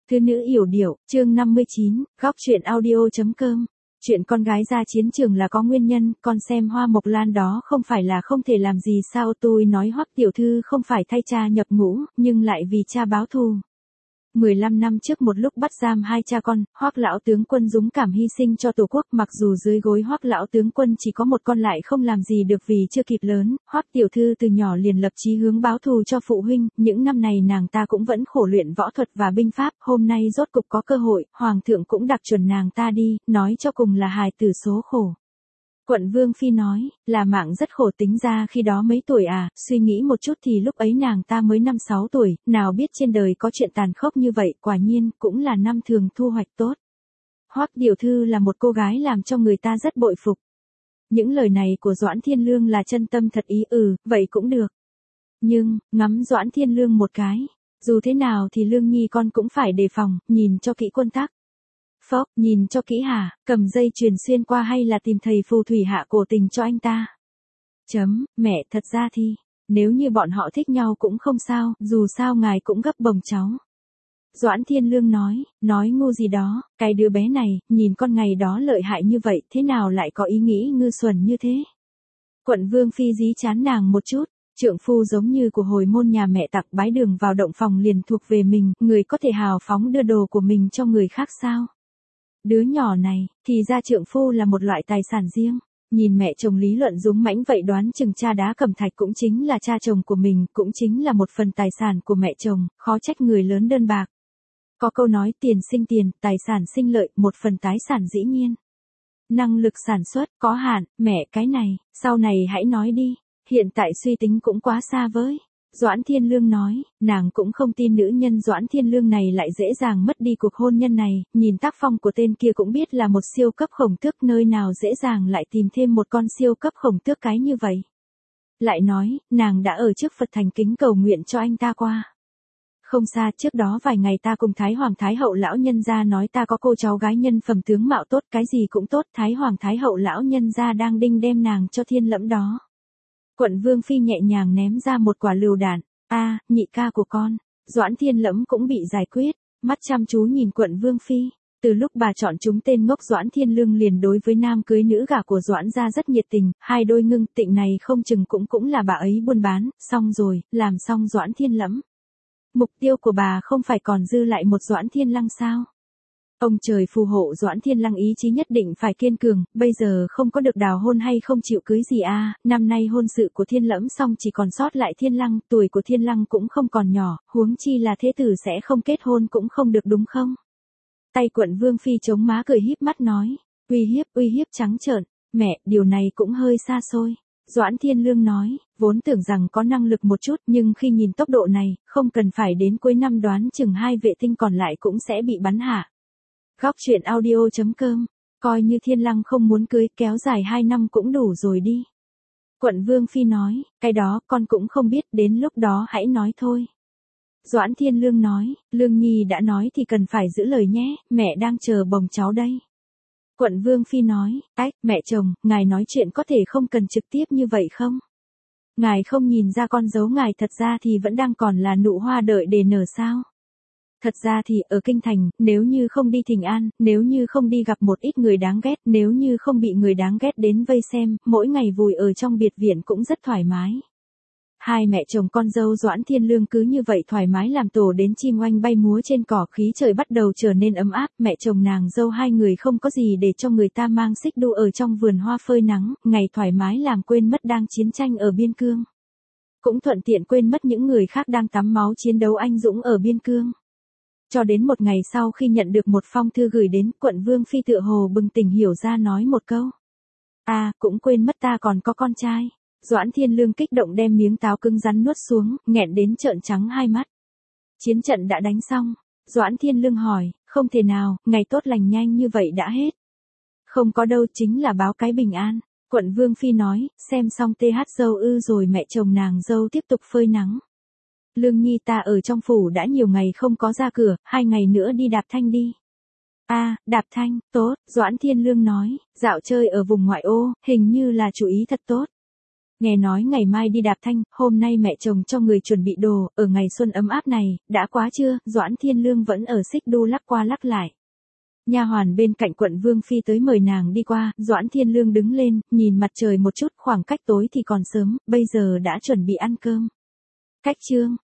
Thư nữ yểu điệu, chương 59, góc truyện audio.com. Chuyện con gái ra chiến trường là có nguyên nhân, con xem Hoa Mộc Lan đó không phải là không thể làm gì sao. Tôi nói Hoắc tiểu thư không phải thay cha nhập ngũ, nhưng lại vì cha báo thù. 15 năm trước một lúc bắt giam hai cha con, Hoắc lão tướng quân dũng cảm hy sinh cho tổ quốc, mặc dù dưới gối Hoắc lão tướng quân chỉ có một con lại không làm gì được vì chưa kịp lớn. Hoắc tiểu thư từ nhỏ liền lập chí hướng báo thù cho phụ huynh, những năm này nàng ta cũng vẫn khổ luyện võ thuật và binh pháp, hôm nay rốt cục có cơ hội, hoàng thượng cũng đặc chuẩn nàng ta đi, nói cho cùng là hài tử số khổ. Quận Vương Phi nói, là mạng rất khổ, tính ra khi đó mấy tuổi à, suy nghĩ một chút thì lúc ấy nàng ta mới 5-6 tuổi, nào biết trên đời có chuyện tàn khốc như vậy, quả nhiên, cũng là năm thường thu hoạch tốt. Hoắc tiểu thư là một cô gái làm cho người ta rất bội phục. Những lời này của Doãn Thiên Lương là chân tâm thật ý, vậy cũng được. Nhưng, ngắm Doãn Thiên Lương một cái, dù thế nào thì Lương Nhi con cũng phải đề phòng, nhìn cho kỹ quân tắc. Phốc, nhìn cho kỹ hả, cầm dây chuyền xuyên qua hay là tìm thầy phù thủy hạ cổ tình cho anh ta? Mẹ, thật ra thì, nếu như bọn họ thích nhau cũng không sao, dù sao ngài cũng gấp bồng cháu. Doãn Thiên Lương nói ngu gì đó, cái đứa bé này, nhìn con ngày đó lợi hại như vậy, thế nào lại có ý nghĩ ngư xuẩn như thế? Quận Vương Phi dí chán nàng một chút. Trượng phu giống như của hồi môn nhà mẹ tặng bái đường vào động phòng liền thuộc về mình, người có thể hào phóng đưa đồ của mình cho người khác sao? Đứa nhỏ này, thì ra trượng phu là một loại tài sản riêng. Nhìn mẹ chồng lý luận dũng mãnh vậy đoán chừng cha Đá Cẩm Thạch cũng chính là cha chồng của mình, cũng chính là một phần tài sản của mẹ chồng, khó trách người lớn đơn bạc. Có câu nói tiền sinh tiền, tài sản sinh lợi, một phần tài sản dĩ nhiên. Năng lực sản xuất, có hạn, mẹ cái này, sau này hãy nói đi, hiện tại suy tính cũng quá xa với. Doãn Thiên Lương nói, nàng cũng không tin nữ nhân Doãn Thiên Lương này lại dễ dàng mất đi cuộc hôn nhân này, nhìn tác phong của tên kia cũng biết là một siêu cấp khổng tước, nơi nào dễ dàng lại tìm thêm một con siêu cấp khổng tước cái như vậy. Lại nói, nàng đã ở trước Phật thành kính cầu nguyện cho anh ta qua. Không xa, trước đó vài ngày ta cùng Thái Hoàng Thái Hậu lão nhân gia nói ta có cô cháu gái nhân phẩm tướng mạo tốt, cái gì cũng tốt, Thái Hoàng Thái Hậu lão nhân gia đang đinh đem nàng cho Thiên Lẫm đó. Quận Vương Phi nhẹ nhàng ném ra một quả lựu đạn, nhị ca của con, Doãn Thiên Lẫm cũng bị giải quyết, mắt chăm chú nhìn Quận Vương Phi. Từ lúc bà chọn chúng tên ngốc Doãn Thiên Lương liền đối với nam cưới nữ gả của Doãn gia rất nhiệt tình, hai đôi ngưng tịnh này không chừng cũng là bà ấy buôn bán, xong rồi, làm xong Doãn Thiên Lẫm. Mục tiêu của bà không phải còn dư lại một Doãn Thiên Lăng sao? Ông trời phù hộ Doãn Thiên Lăng ý chí nhất định phải kiên cường, bây giờ không có được đào hôn hay không chịu cưới gì năm nay hôn sự của Thiên Lẫm xong chỉ còn sót lại Thiên Lăng, tuổi của Thiên Lăng cũng không còn nhỏ, huống chi là thế tử sẽ không kết hôn cũng không được đúng không? Tay Quận Vương Phi chống má cười híp mắt nói, uy hiếp trắng trợn, mẹ, điều này cũng hơi xa xôi. Doãn Thiên Lương nói, vốn tưởng rằng có năng lực một chút nhưng khi nhìn tốc độ này, không cần phải đến cuối năm đoán chừng 2 vệ tinh còn lại cũng sẽ bị bắn hạ. Góc truyện audio.com, coi như Thiên Lăng không muốn cưới, kéo dài 2 năm cũng đủ rồi đi. Quận Vương Phi nói, cái đó con cũng không biết, đến lúc đó hãy nói thôi. Doãn Thiên Lương nói, Lương Nhi đã nói thì cần phải giữ lời nhé, mẹ đang chờ bồng cháu đây. Quận Vương Phi nói, mẹ chồng, ngài nói chuyện có thể không cần trực tiếp như vậy không? Ngài không nhìn ra con dấu ngài thật ra thì vẫn đang còn là nụ hoa đợi để nở sao? Thật ra thì ở Kinh Thành, nếu như không đi thỉnh an, nếu như không đi gặp một ít người đáng ghét, nếu như không bị người đáng ghét đến vây xem, mỗi ngày vùi ở trong biệt viện cũng rất thoải mái. Hai mẹ chồng con dâu Doãn Thiên Lương cứ như vậy thoải mái làm tổ đến chim oanh bay múa trên cỏ, khí trời bắt đầu trở nên ấm áp, mẹ chồng nàng dâu hai người không có gì để cho người ta mang xích đu ở trong vườn hoa phơi nắng, ngày thoải mái làm quên mất đang chiến tranh ở biên cương. Cũng thuận tiện quên mất những người khác đang tắm máu chiến đấu anh dũng ở biên cương. Cho đến một ngày sau khi nhận được một phong thư gửi đến, Quận Vương Phi tựa hồ bừng tỉnh hiểu ra nói một câu. Cũng quên mất ta còn có con trai. Doãn Thiên Lương kích động đem miếng táo cứng rắn nuốt xuống, nghẹn đến trợn trắng hai mắt. Chiến trận đã đánh xong. Doãn Thiên Lương hỏi, không thể nào, ngày tốt lành nhanh như vậy đã hết. Không có đâu, chính là báo cái bình an. Quận Vương Phi nói, xem xong TH dâu rồi mẹ chồng nàng dâu tiếp tục phơi nắng. Lương Nhi ta ở trong phủ đã nhiều ngày không có ra cửa, 2 ngày nữa đi đạp thanh đi. Đạp thanh, tốt, Doãn Thiên Lương nói, dạo chơi ở vùng ngoại ô, hình như là chủ ý thật tốt. Nghe nói ngày mai đi đạp thanh, hôm nay mẹ chồng cho người chuẩn bị đồ, ở ngày xuân ấm áp này, đã quá chưa, Doãn Thiên Lương vẫn ở xích đu lắc qua lắc lại. Nha hoàn bên cạnh quận Vương Phi tới mời nàng đi qua, Doãn Thiên Lương đứng lên, nhìn mặt trời một chút, khoảng cách tối thì còn sớm, bây giờ đã chuẩn bị ăn cơm. Cách chương